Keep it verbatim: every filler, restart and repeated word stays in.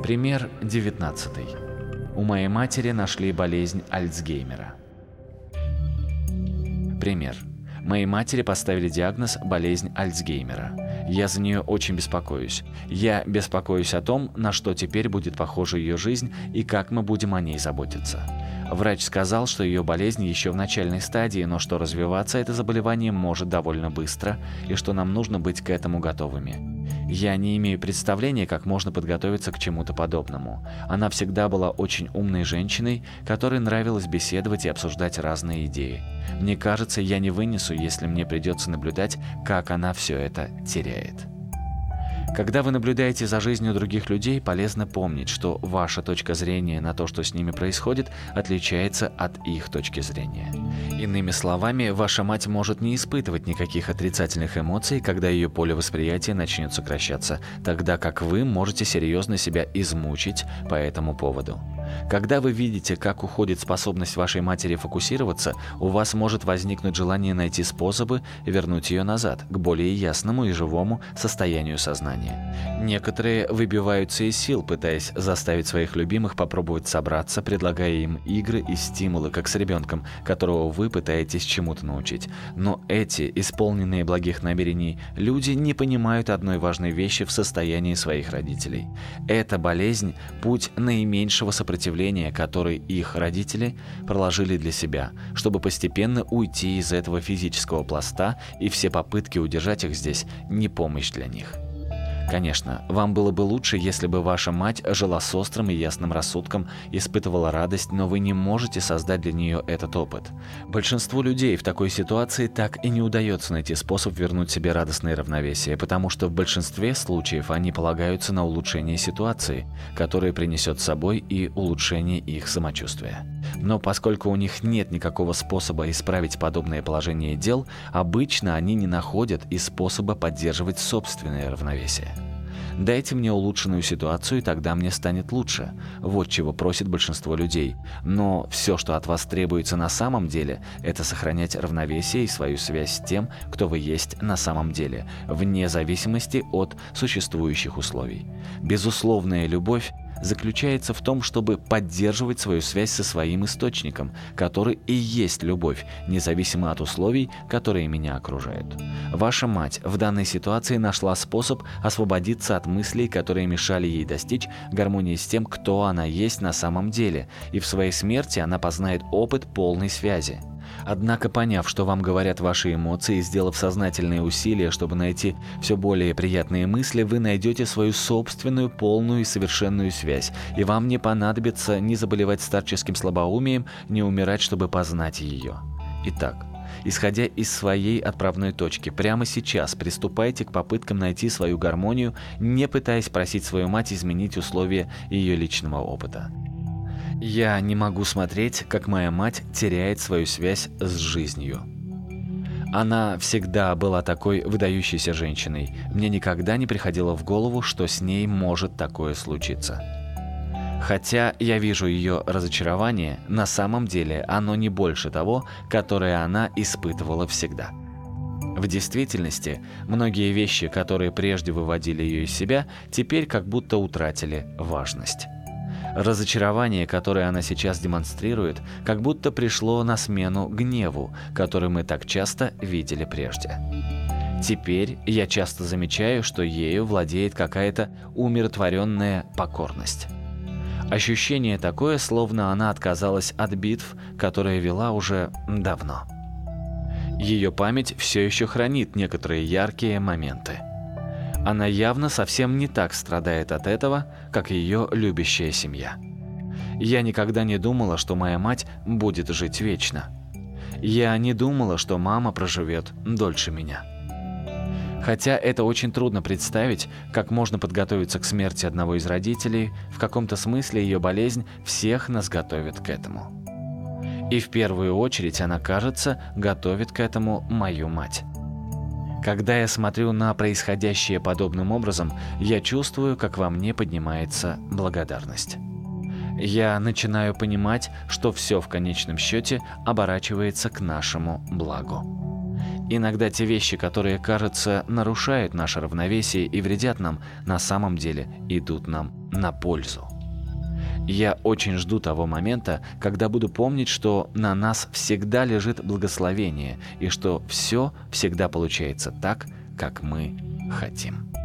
Пример девятнадцатый. У моей матери нашли болезнь Альцгеймера. Пример. Моей матери поставили диагноз «болезнь Альцгеймера». Я за нее очень беспокоюсь. Я беспокоюсь о том, на что теперь будет похожа ее жизнь и как мы будем о ней заботиться. Врач сказал, что ее болезнь еще в начальной стадии, но что развиваться это заболевание может довольно быстро и что нам нужно быть к этому готовыми. Я не имею представления, как можно подготовиться к чему-то подобному. Она всегда была очень умной женщиной, которой нравилось беседовать и обсуждать разные идеи. Мне кажется, я не вынесу, если мне придется наблюдать, как она все это теряет. Когда вы наблюдаете за жизнью других людей, полезно помнить, что ваша точка зрения на то, что с ними происходит, отличается от их точки зрения. Иными словами, ваша мать может не испытывать никаких отрицательных эмоций, когда ее поле восприятия начнет сокращаться, тогда как вы можете серьезно себя измучить по этому поводу. Когда вы видите, как уходит способность вашей матери фокусироваться, у вас может возникнуть желание найти способы вернуть ее назад, к более ясному и живому состоянию сознания. Некоторые выбиваются из сил, пытаясь заставить своих любимых попробовать собраться, предлагая им игры и стимулы, как с ребенком, которого вы пытаетесь чему-то научить. Но эти, исполненные благих намерений, люди не понимают одной важной вещи в состоянии своих родителей. Эта болезнь – путь наименьшего сопротивления, который их родители проложили для себя, чтобы постепенно уйти из этого физического пласта, и все попытки удержать их здесь – не помощь для них. Конечно, вам было бы лучше, если бы ваша мать жила с острым и ясным рассудком, испытывала радость, но вы не можете создать для нее этот опыт. Большинству людей в такой ситуации так и не удается найти способ вернуть себе радостное равновесие, потому что в большинстве случаев они полагаются на улучшение ситуации, которое принесет с собой и улучшение их самочувствия. Но поскольку у них нет никакого способа исправить подобное положение дел, обычно они не находят и способа поддерживать собственное равновесие. Дайте мне улучшенную ситуацию, и тогда мне станет лучше. Вот чего просит большинство людей. Но все, что от вас требуется на самом деле, это сохранять равновесие и свою связь с тем, кто вы есть на самом деле, вне зависимости от существующих условий. Безусловная любовь заключается в том, чтобы поддерживать свою связь со своим источником, который и есть любовь, независимо от условий, которые меня окружают. Ваша мать в данной ситуации нашла способ освободиться от мыслей, которые мешали ей достичь гармонии с тем, кто она есть на самом деле, и в своей смерти она познает опыт полной связи. Однако, поняв, что вам говорят ваши эмоции, и сделав сознательные усилия, чтобы найти все более приятные мысли, вы найдете свою собственную полную и совершенную связь, и вам не понадобится ни заболевать старческим слабоумием, ни умирать, чтобы познать ее. Итак, исходя из своей отправной точки, прямо сейчас приступайте к попыткам найти свою гармонию, не пытаясь просить свою мать изменить условия ее личного опыта. Я не могу смотреть, как моя мать теряет свою связь с жизнью. Она всегда была такой выдающейся женщиной. Мне никогда не приходило в голову, что с ней может такое случиться. Хотя я вижу ее разочарование, на самом деле оно не больше того, которое она испытывала всегда. В действительности, многие вещи, которые прежде выводили ее из себя, теперь как будто утратили важность. Разочарование, которое она сейчас демонстрирует, как будто пришло на смену гневу, который мы так часто видели прежде. Теперь я часто замечаю, что ею владеет какая-то умиротворенная покорность. Ощущение такое, словно она отказалась от битв, которые вела уже давно. Ее память все еще хранит некоторые яркие моменты. Она явно совсем не так страдает от этого, как ее любящая семья. Я никогда не думала, что моя мать будет жить вечно. Я не думала, что мама проживет дольше меня. Хотя это очень трудно представить, как можно подготовиться к смерти одного из родителей, в каком-то смысле ее болезнь всех нас готовит к этому. И в первую очередь она, кажется, готовит к этому мою мать. Когда я смотрю на происходящее подобным образом, я чувствую, как во мне поднимается благодарность. Я начинаю понимать, что все в конечном счете оборачивается к нашему благу. Иногда те вещи, которые, кажется, нарушают наше равновесие и вредят нам, на самом деле идут нам на пользу. Я очень жду того момента, когда буду помнить, что на нас всегда лежит благословение и что все всегда получается так, как мы хотим.